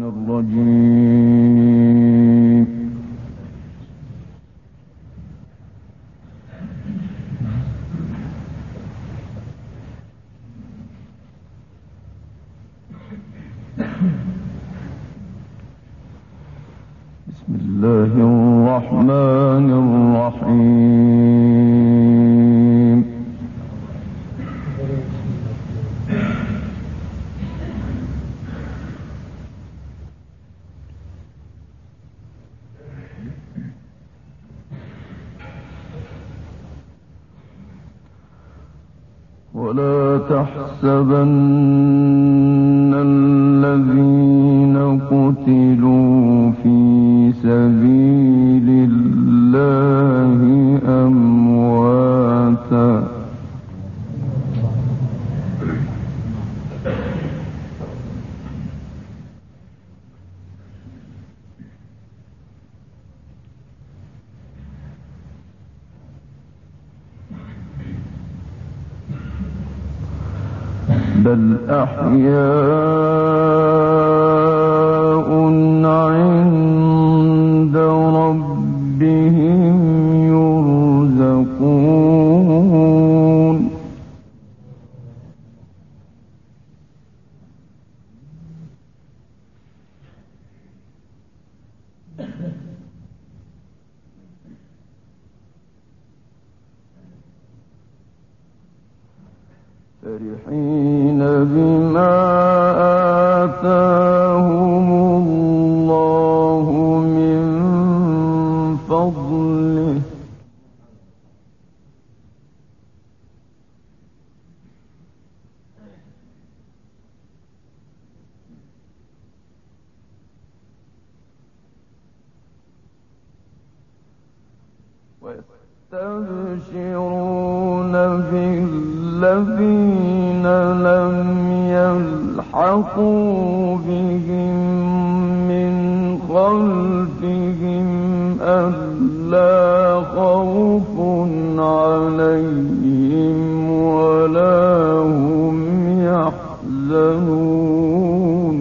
الرجيم. بسم الله الرحمن الرحيم. ولا تحسبن الذين قتلوا في سبيل الله أمواتا بل أحياء عند ربهم يرزقون فرحين بما آتاهم الله من فضله ويستبشرون بالذين لم يلحقوا بهم من خلفهم ألا خوف عليهم ولا هم يحزنون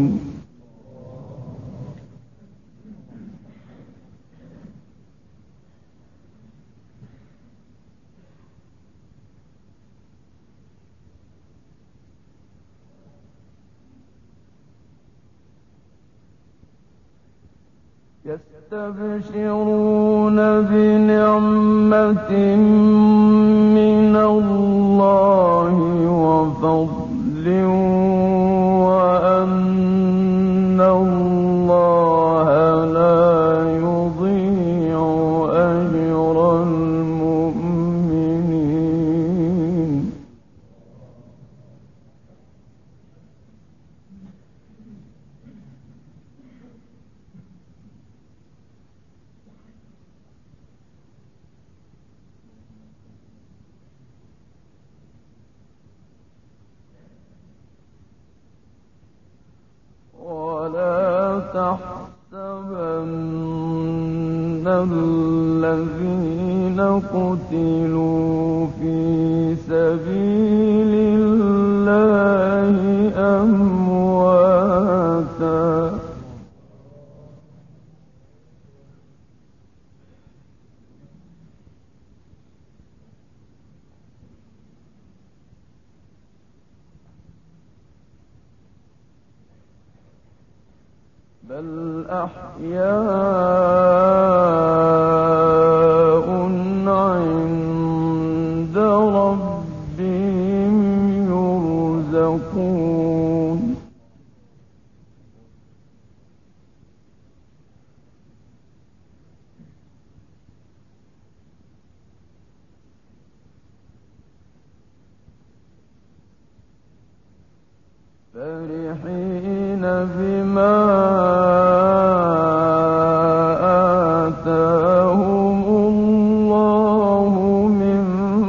يستبشرون بنعمة من الله وفضل وأن الله لا يضيع أجر المؤمنين ولا تحسبن الذين قتلوا في سبيل الله أمواتا بل أحياء عند ربهم يرزقون فرحين بما آتاهم الله من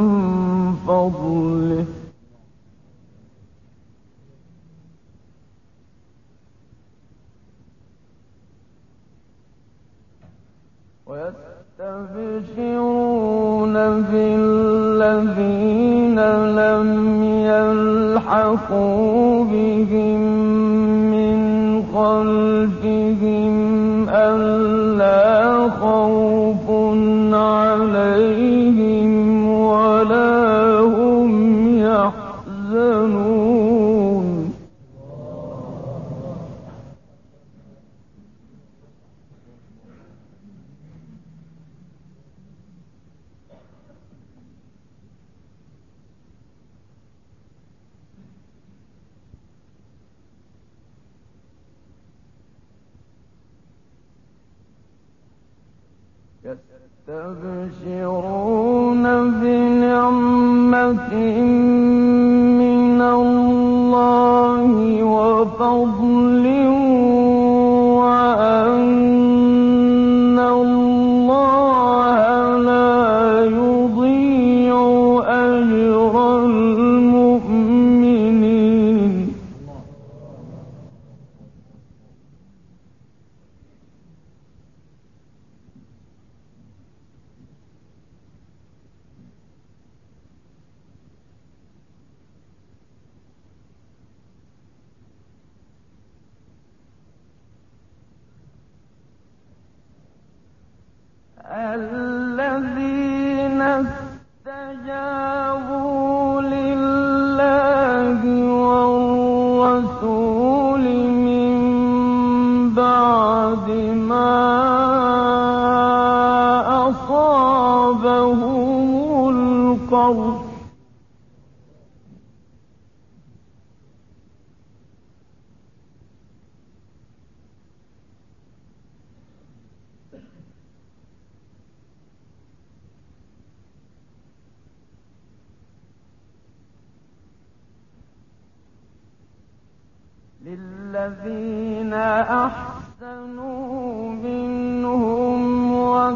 فضله ويستبشرون بالذين لم يلحقوا بهم من خلفهم خلفهم ألا خوف عليهم ولا هم يحزنون يستبشرون بنعمة من الله وفضل وأن الله لا يضيع أجر المؤمنين الذين استجابوا لله والرسول من بعد ما أصابهم القرح للذين أحسنوا منهم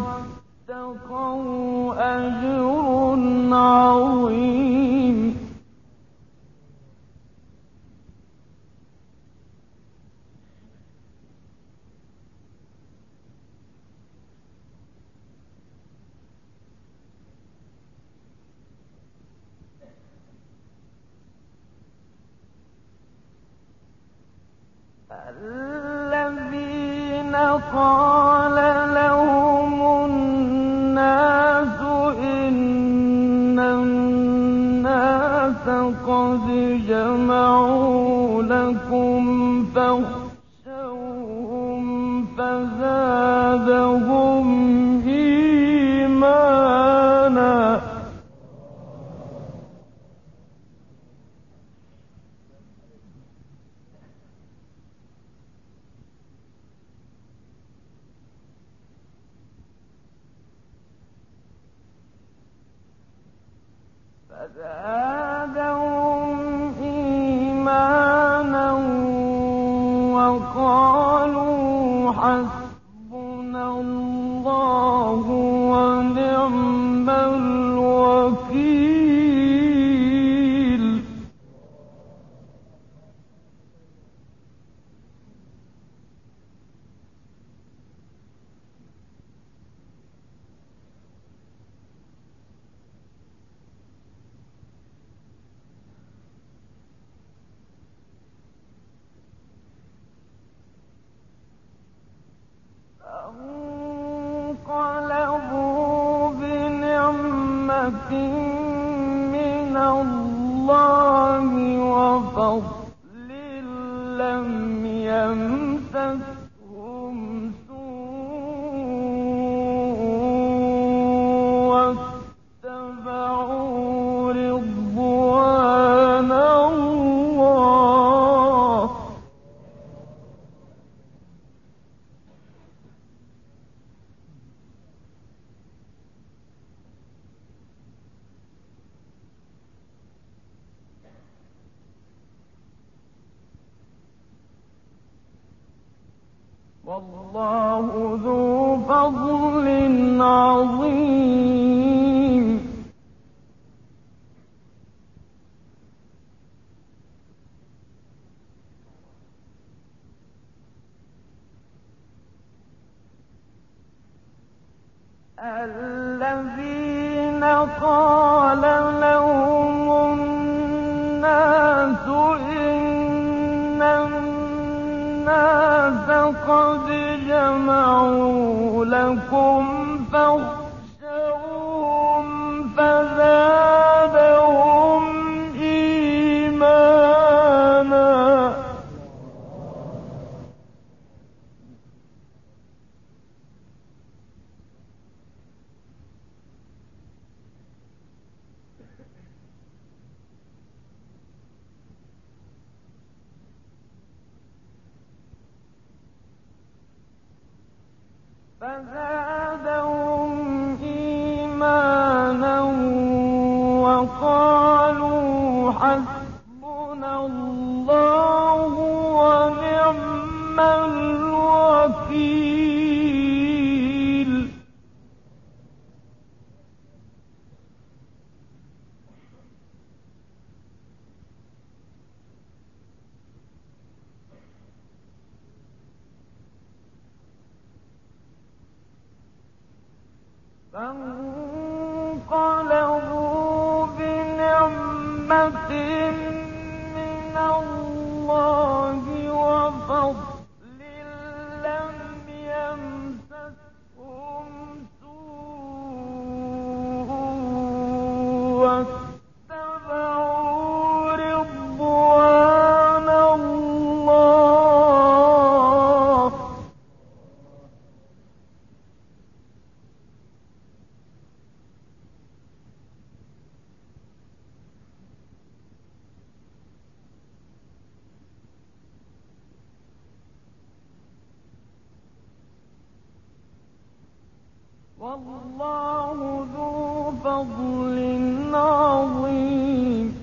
واتقوا أجر عظيم الذين قال لهم الناس إن الناس قد جمعوا لكم فاخشوهم فزادهم إيمانا وقالوا حسبنا الله ونعم الوكيل انقلبوا بنعمة من الله وفضل لم يمسسهم سوء واتبعوا رضوان الله والله ذو فضل عظيم الذين قال لهم الناس إن الناس الناس قد جمعوا لكم فاخشوهم فزادهم إيمانا وقالوا حسبنا الله ونعم الوكيل فانقلبوا بنعمة من الله وفضل لم يمسسهم سوء واتبعوا رضوان الله والله ذو فضل عظيم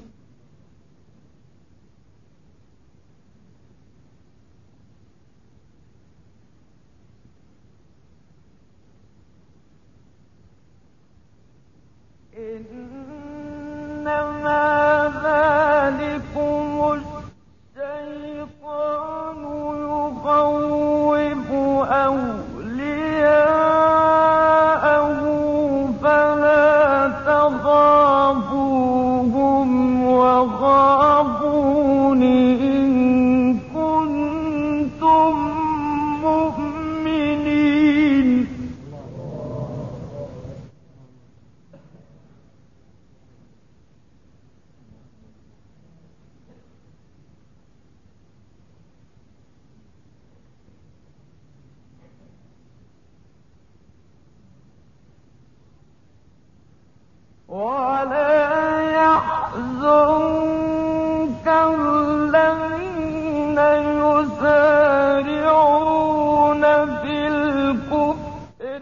إنما ذلكم الشيطان يخوف أولياءه فلا تخافوهم وخافون إن كنتم مؤمنين ولا يحزنك الذين يسارعون في الكفر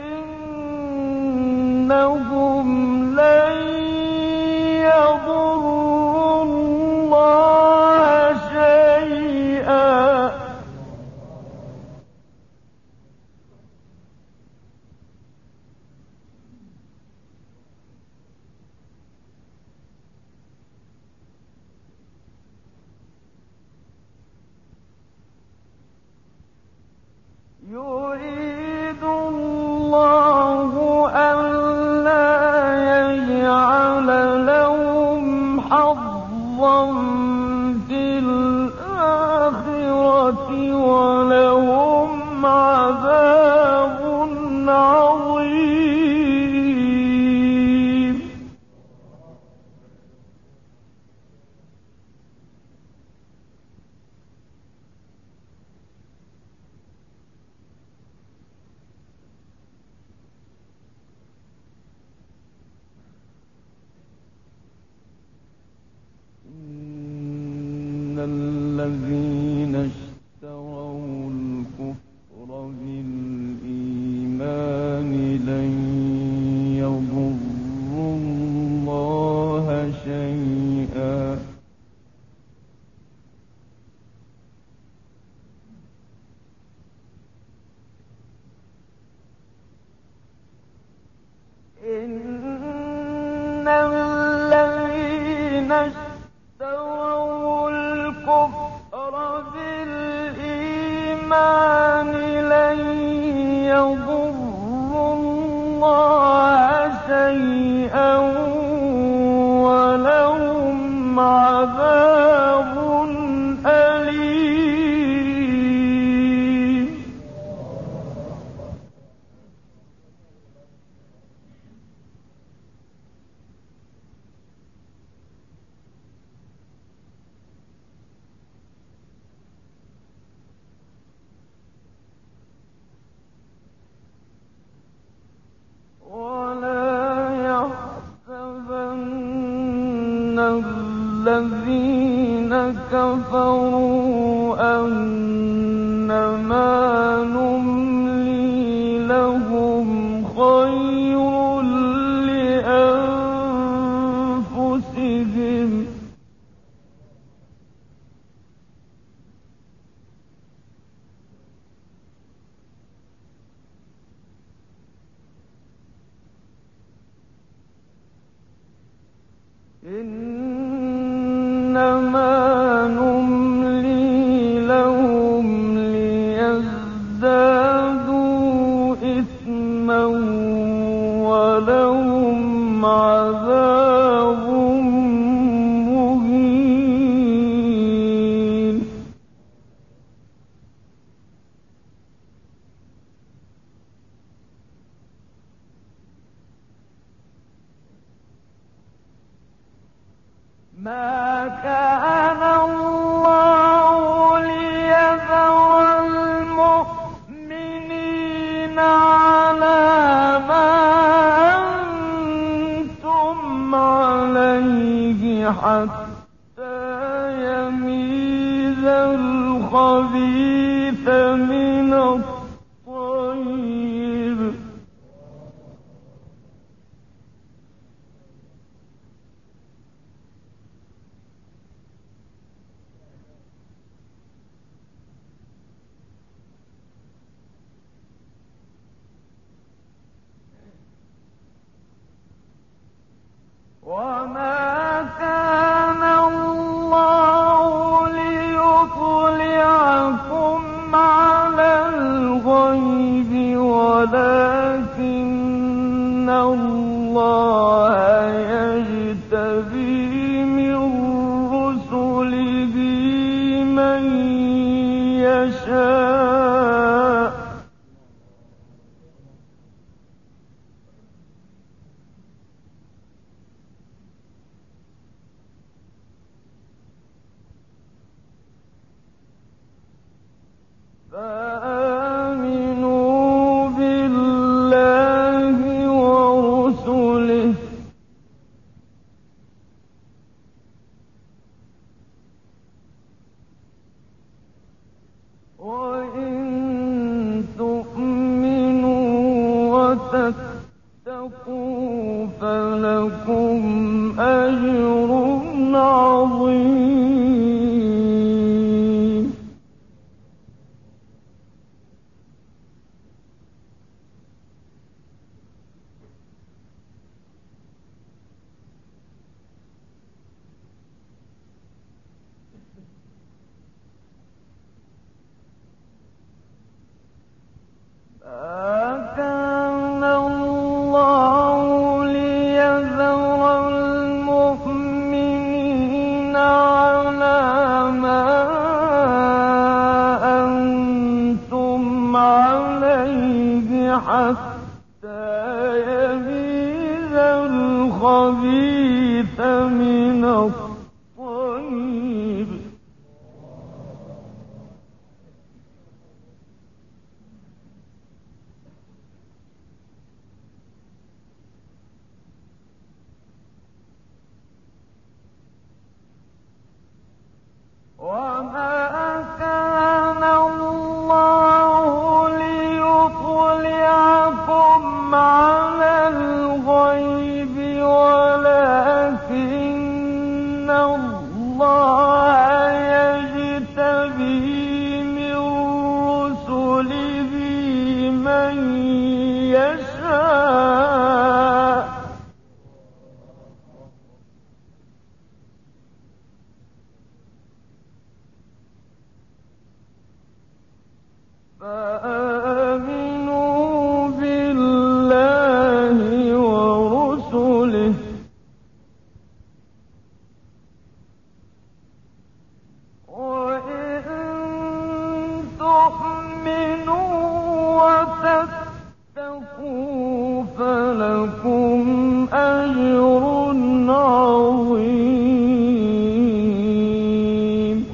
إنهم لن يضروا الله شيئا يريد الله ألا يجعل لهم حظا في الآخرة ولهم عذاب عظيم إن الذين اشتروا الكفر بالإيمان لن يضروا الله شيئا إن الذين اشتروا الكفر بالإيمان إنما نملي لهم ليزدادوا إثما ولهم عذاب مهين ما كان الله ليذر المؤمنين على ما أنتم عليه حتى يميز الخبيث من الطيب وما كان الله ليطلعكم على الغيب ولكن الله يجتبي من رسله من يشاء فآمنوا بالله ورسله وإن تؤمنوا وتتقوا فلكم أجر عظيم ما كان الله ليذر المؤمنين على ما أنتم عليه حتى يميز الخبيث من الطيب وما كان الله ليطلعكم على الغيب ولكن الله يجتبي من رسله من يشاء فآمنوا بالله ورسله وإن تؤمنوا وتتقوا فلكم أجر عظيم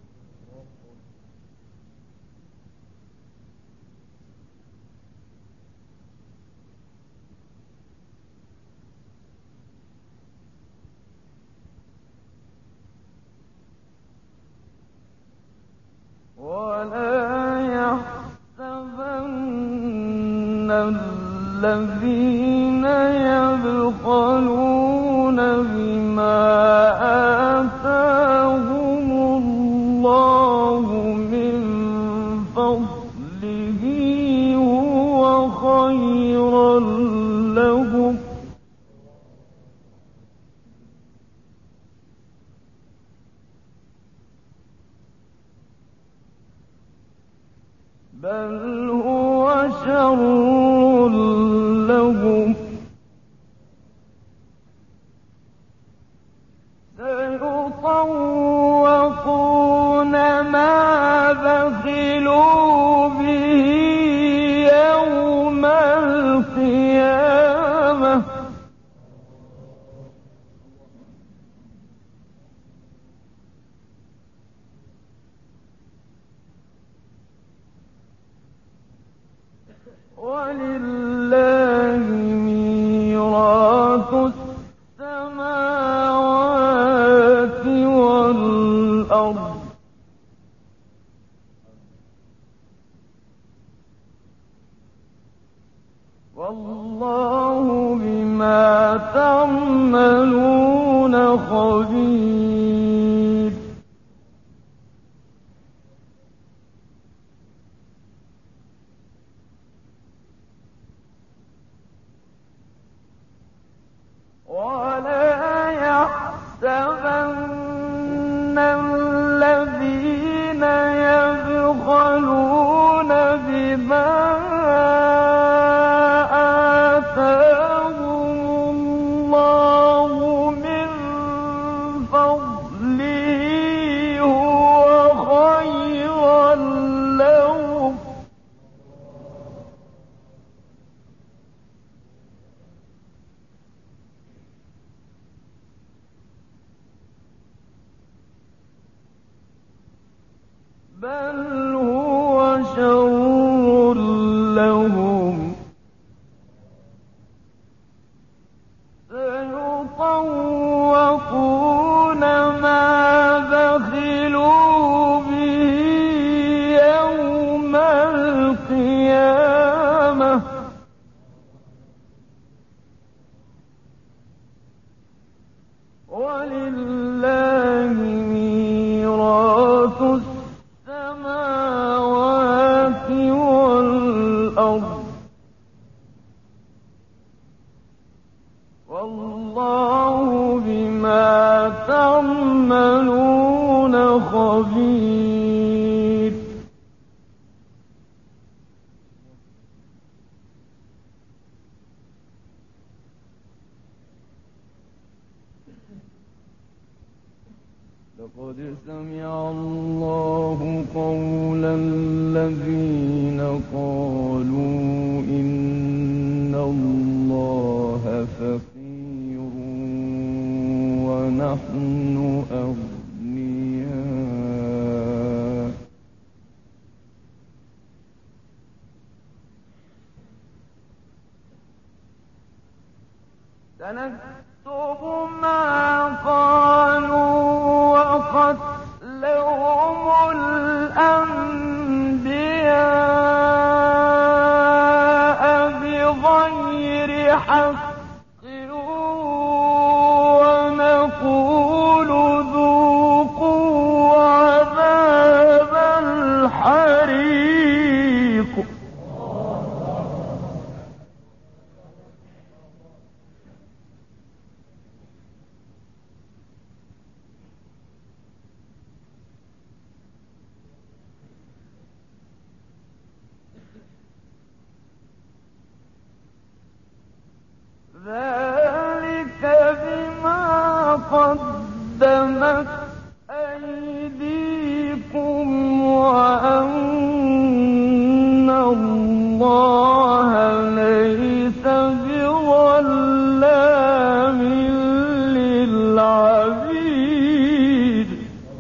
ولا يحسبن الذين يبخلون بما آتاهم الله من فضله هو خيرا لهم بل هو شر لهم سيطوقون ما بخلوا به يوم القيامة ولله ميراث السماوات والأرض والله بما تعملون خبير ولا يحسبن الذين يبخلون بما آتاهم الله من فضله هو خيرا لهم بل هو شر لهم سيطوقون ما بخلوا به يوم القيامة ولله ميراث السماوات والأرض والله بما تعملون خبير لقد سمع الله قول الذين قالوا إن الله فقير ونحن أغنياء سنكتب ما قالوا وقتلهم الأنبياء بغير حق ونقول ذوقوا عذاب الحريق ذلك بما قدمت أيديكم وأن الله ليس بظلام للعبيد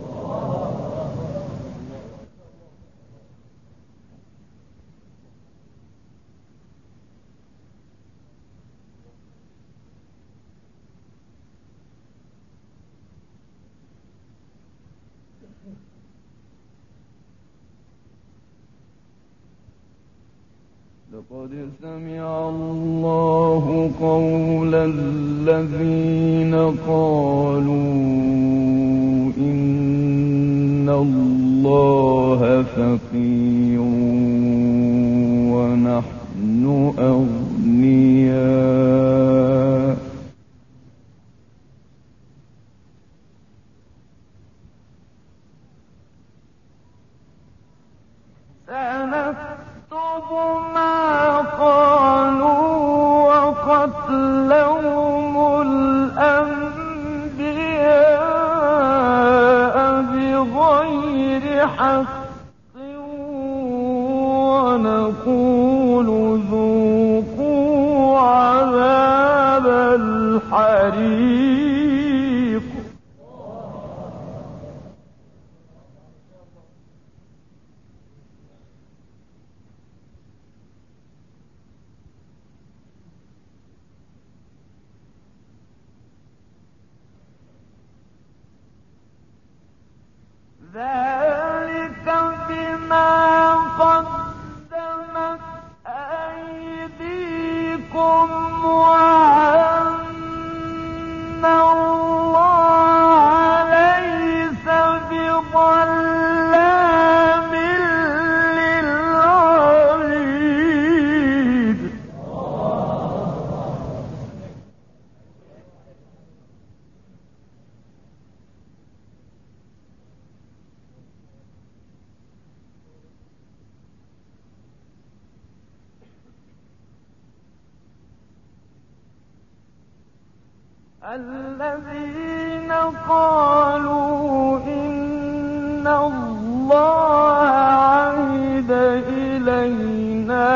لقد سمع الله قول الذين قالوا إن الله فقير ونحن أغنياء سنكتب ما قالوا وقتلهم الأنبياء بغير حق ونقول ذوقوا عذاب الحريق. ذلك بما قدمت أيديكم وأن الله ليس بظلام للعبيد. الذين قالوا إن الله عهد إلينا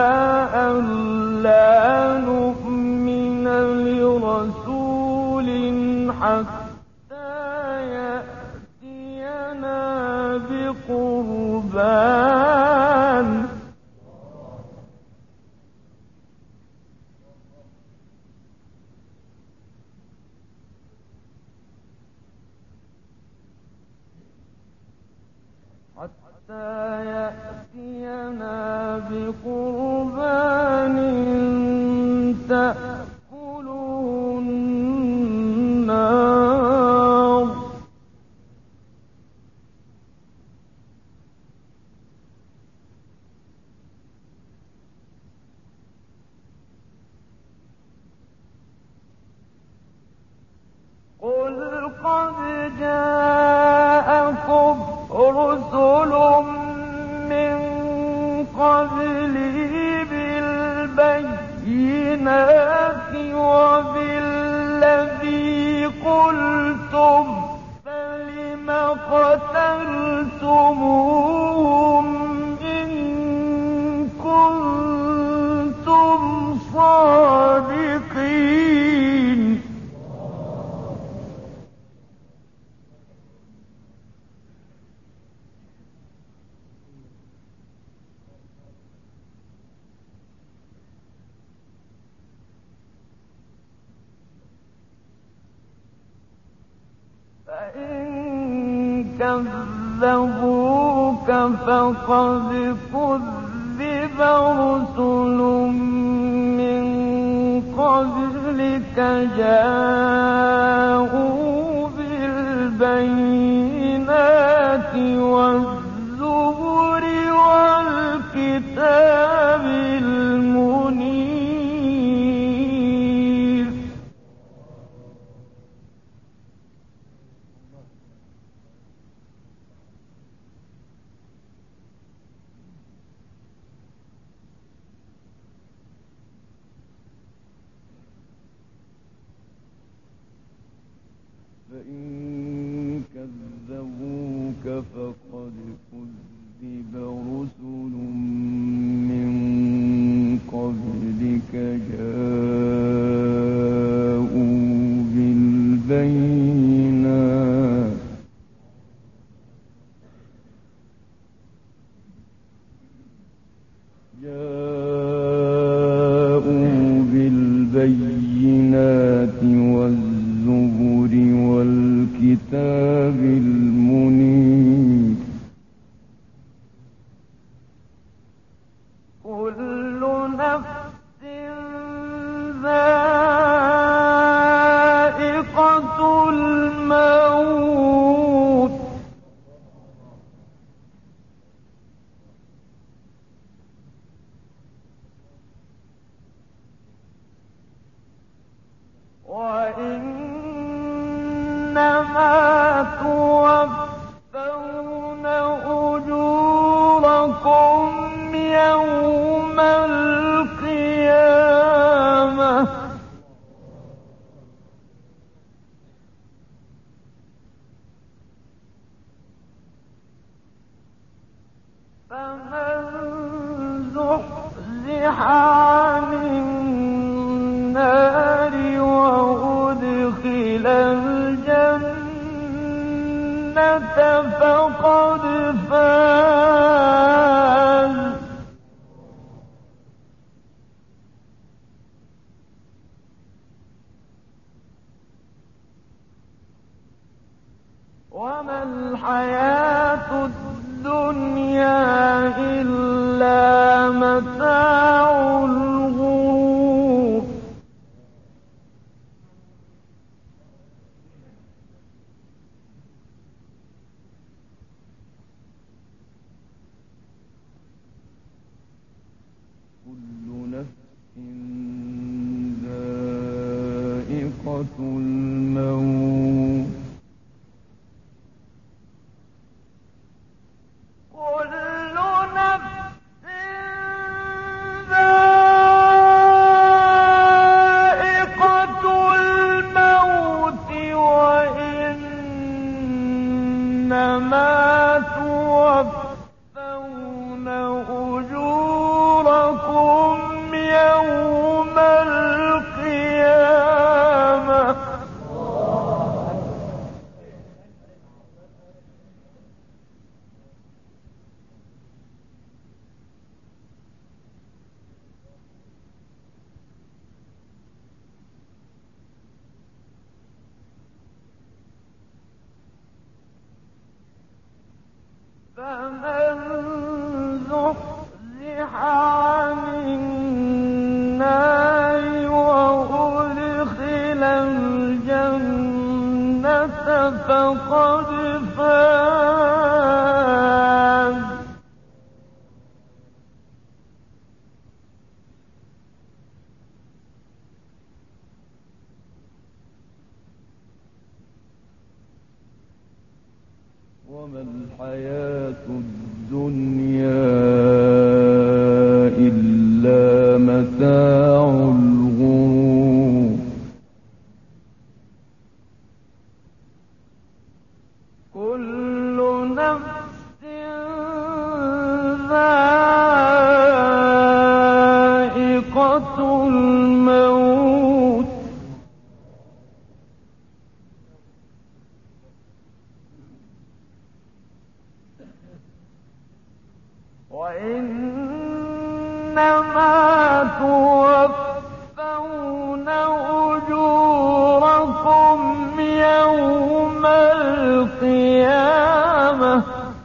ألا نؤمن لرسول حتى يأتينا بقربان تأكله النار. قل قد جاءكم رسل من قبلي بالبينات وبالذي قلتم فلم قتلتموهم إن كنتم صادقين. فإن كذبوك فقد كذب رسل من قبلك جاءوا بالبينات والزبر والكتاب المنير. فإن كذبوك فقد كذب رسل من قبلك جاءوا بالبينات والزبر والكتاب المنير. كل نفس ذائقة الموت وإنما توفون أجوركم فمن زحزح عن النار وأدخل الجنة فقد فاز. وما الحياة الدنيا إلا متاع الغرور. كل نفس ذائقة الموت. توفون أجوركم يوم القيامة. فمن زحزح عن النار وأدخل الجنة فقد فاز. وما الحياة الدنيا إلا متاع الغرور. كل نفس ذائقة الموت. وإنما توفون أجوركم يوم القيامة.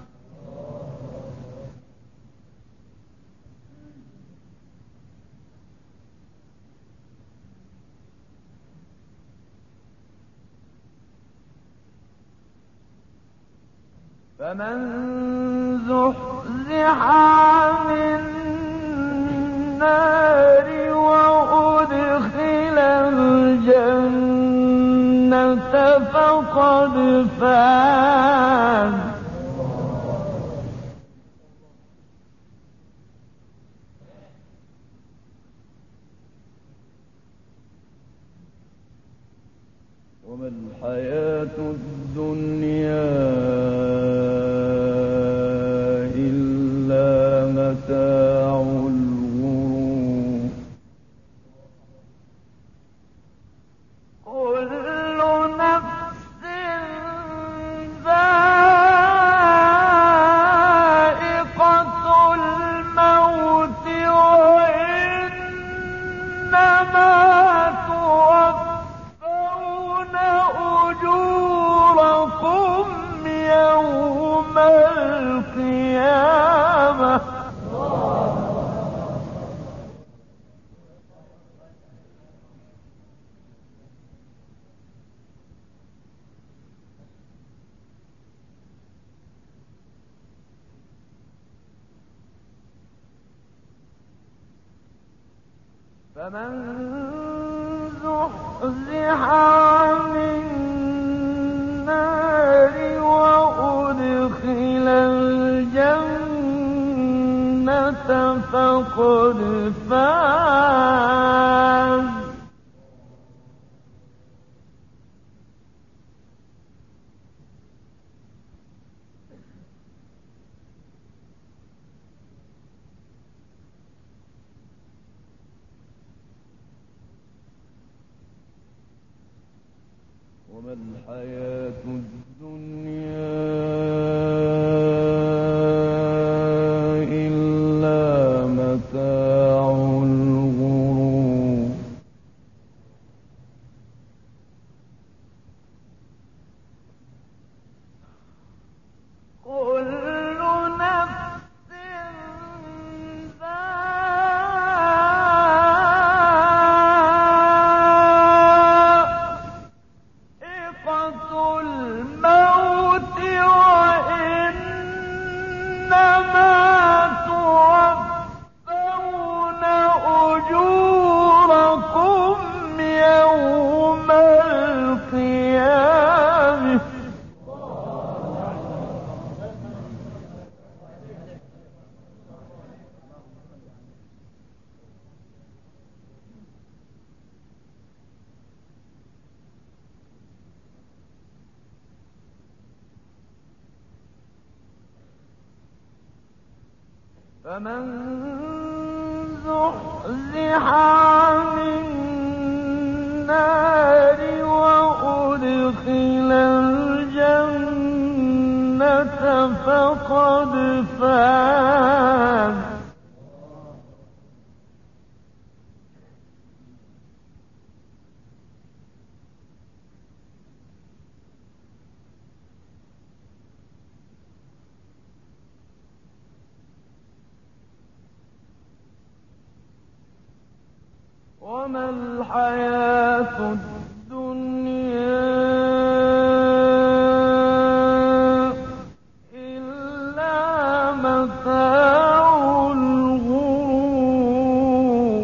فمن زحزح عن النار وأدخل الجنة فقد فاز. وما الحياة الدنيا إلا متاع الغرور. كل نفس ذائقة الموت وإنما توفون أجوركم يوم القيامة. فمن زحزح عن النار وأدخل الجنة فقد فاز. الحياة الدنيا إلا متاع الغرور. كل نفس ذائقة الموت وإنما توفون أجوركم يوم القيامة. فمن زحزح عن النار وأدخل الجنة فقد فاز. وما الحياة الدنيا إلا متاع الغرور.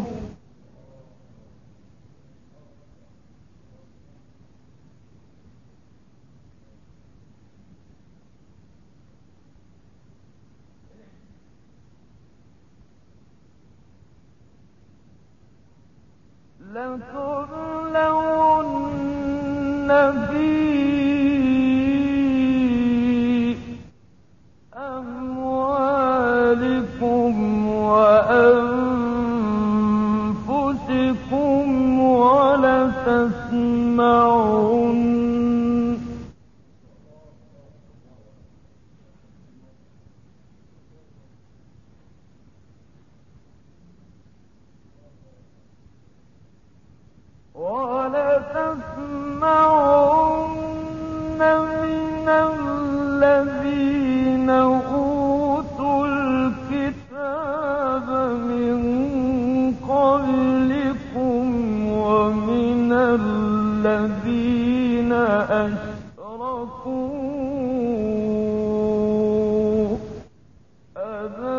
لتبلون في أموالكم وأنفسكم ولتسمعن من الذين أوتوا الكتاب من قبلكم ومن الذين أشركوا أذى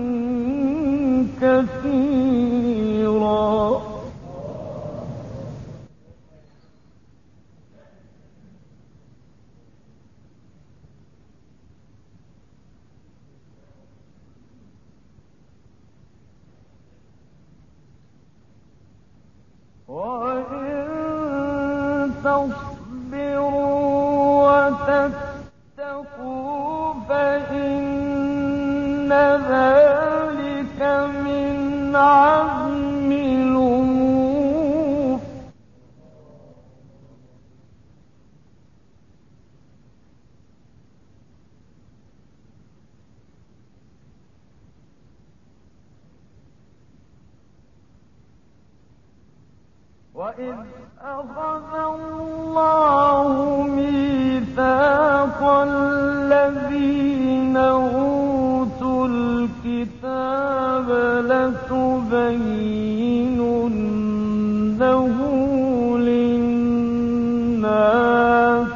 كثيرا. وإن تصبروا وتتقوا فإن ذلك من عزم الأمور. وإذ أخذ الله ميثاق الذين أوتوا الكتاب لتبيننه للناس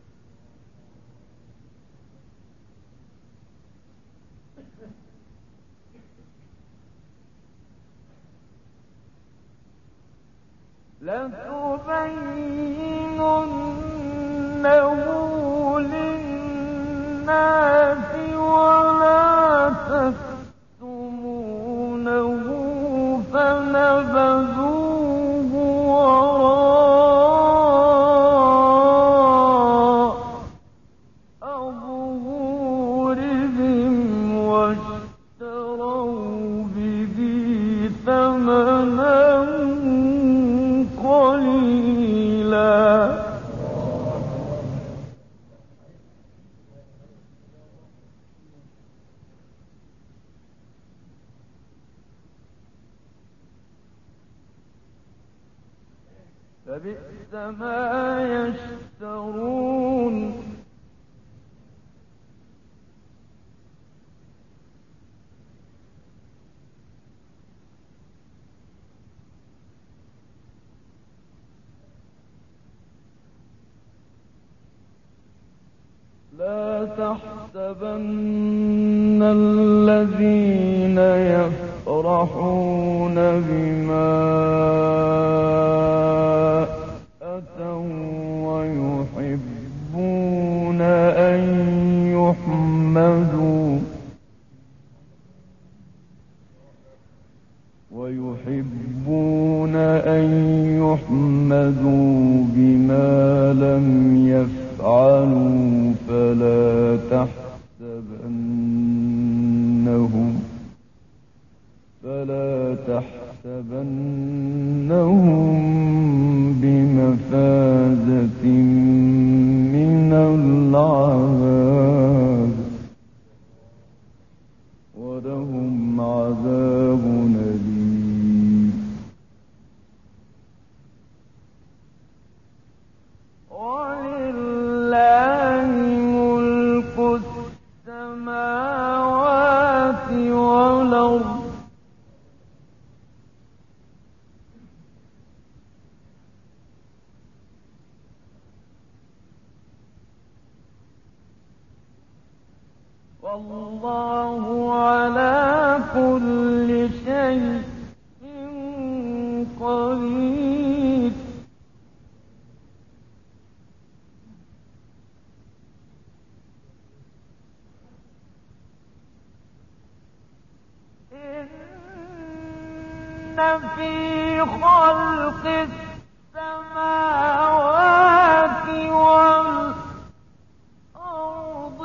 ولا تكتمونه فنبذوه وراء ظهورهم واشتروا به ثمنا قليلا. فبئس ما يشترون لا تحسبن الذين يفرحون بما أتوا ويحبون أن يحمدوا بما لم يفعلوا فلا تحسبنهم بمفازة من العذاب ولهم عذاب أليم ولله ملك السماوات والأرض والله على كل شيء قدير إن في خلق السماوات والأرض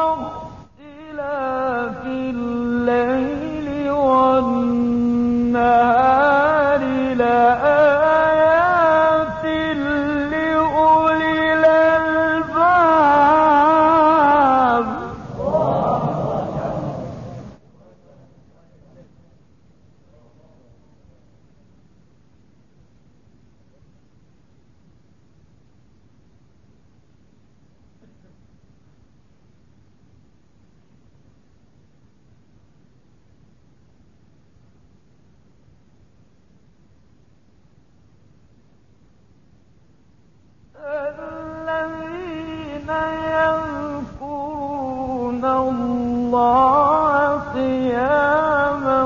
واختلاف الليل والنهار لآيات لأولي الألباب الذين يذكرون الله قياما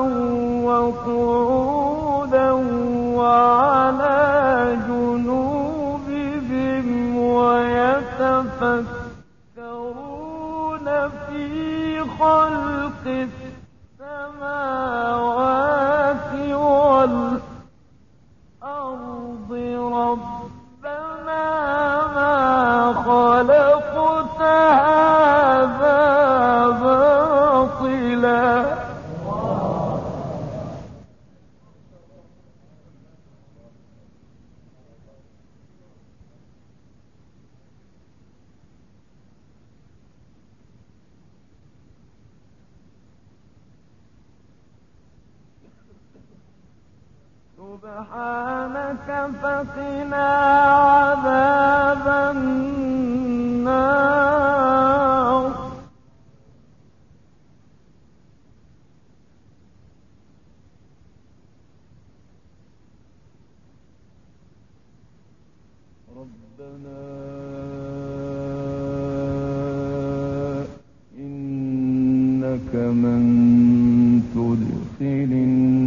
وقعودا وعلى جنوبهم ويتفكرون في خلق السماوات والأرض ربنا ما خلقت هذا باطلا سبحانك فقنا عذاب النار ربنا إنك من تدخل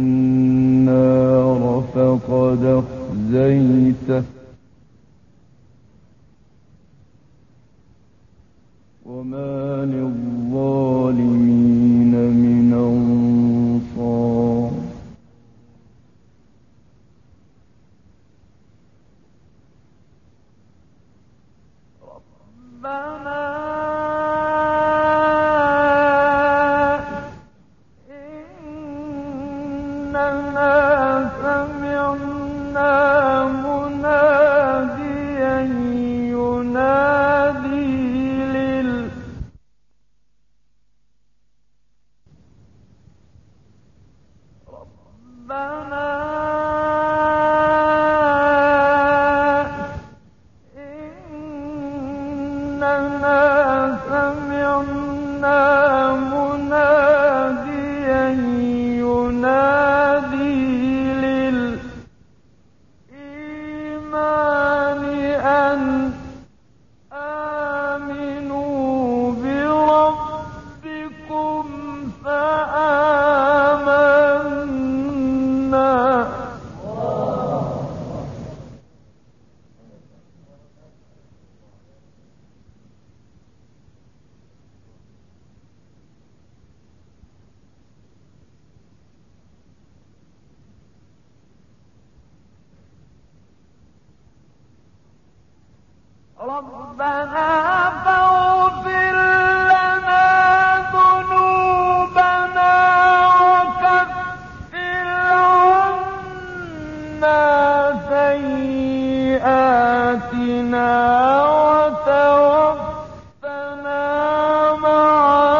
النار فقد أخزيته وما للظالمين من أنصار ربنا إننا سمعنا مناديا ينادي ربنا ربنا فاغفر لنا ذنوبنا وكفر عنا سيئاتنا وتوفنا مع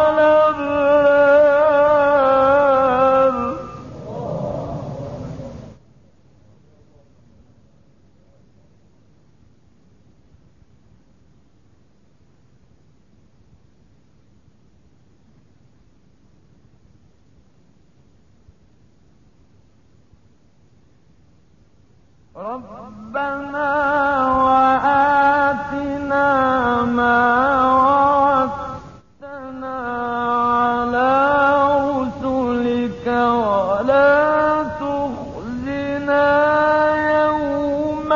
الأبرار. ربنا وآتنا ما وعدتنا على رسلك ولا تخزنا يوم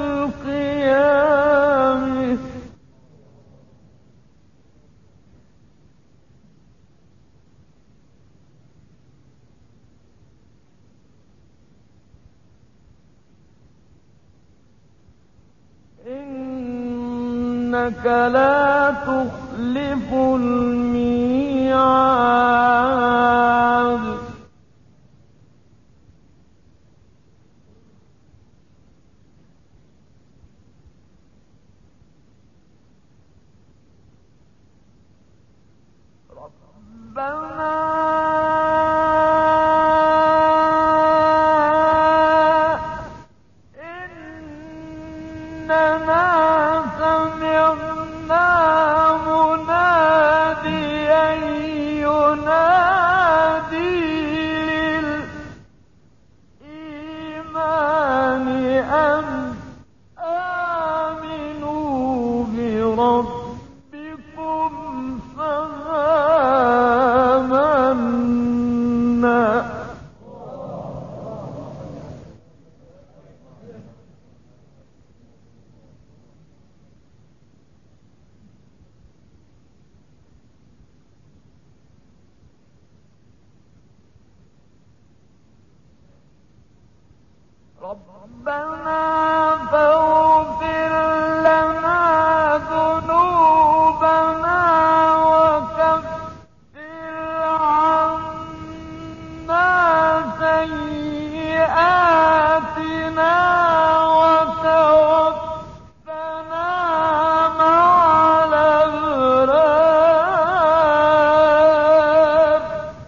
القيامة إنك لا تخلف الميعاد. ربنا إننا سمعنا مناديا ينادي للإيمان أن آمنوا بربكم فآمنا. ربنا فاغفر لنا ذنوبنا وكفر عنا سيئاتنا وتوفنا مع الأبرار.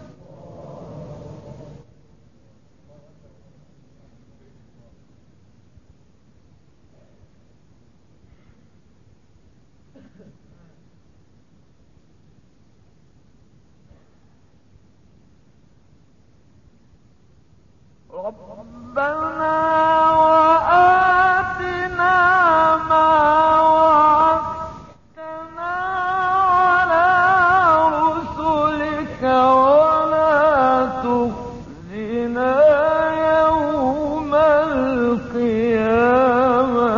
ربنا وآتنا ما وعدتنا على رسلك ولا تخزنا يوم القيامة.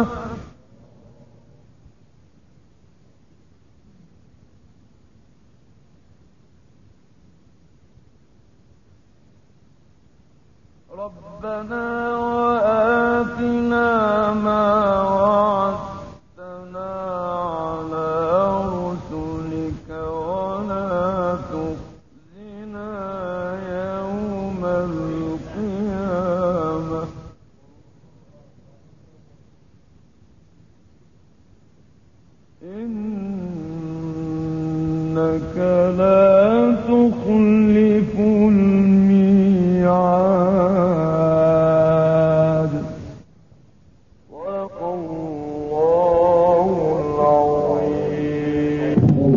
ربنا وآتنا ما وعدتنا على رسلك ولا تخزنا يوم القيامة. إنك لا تخلف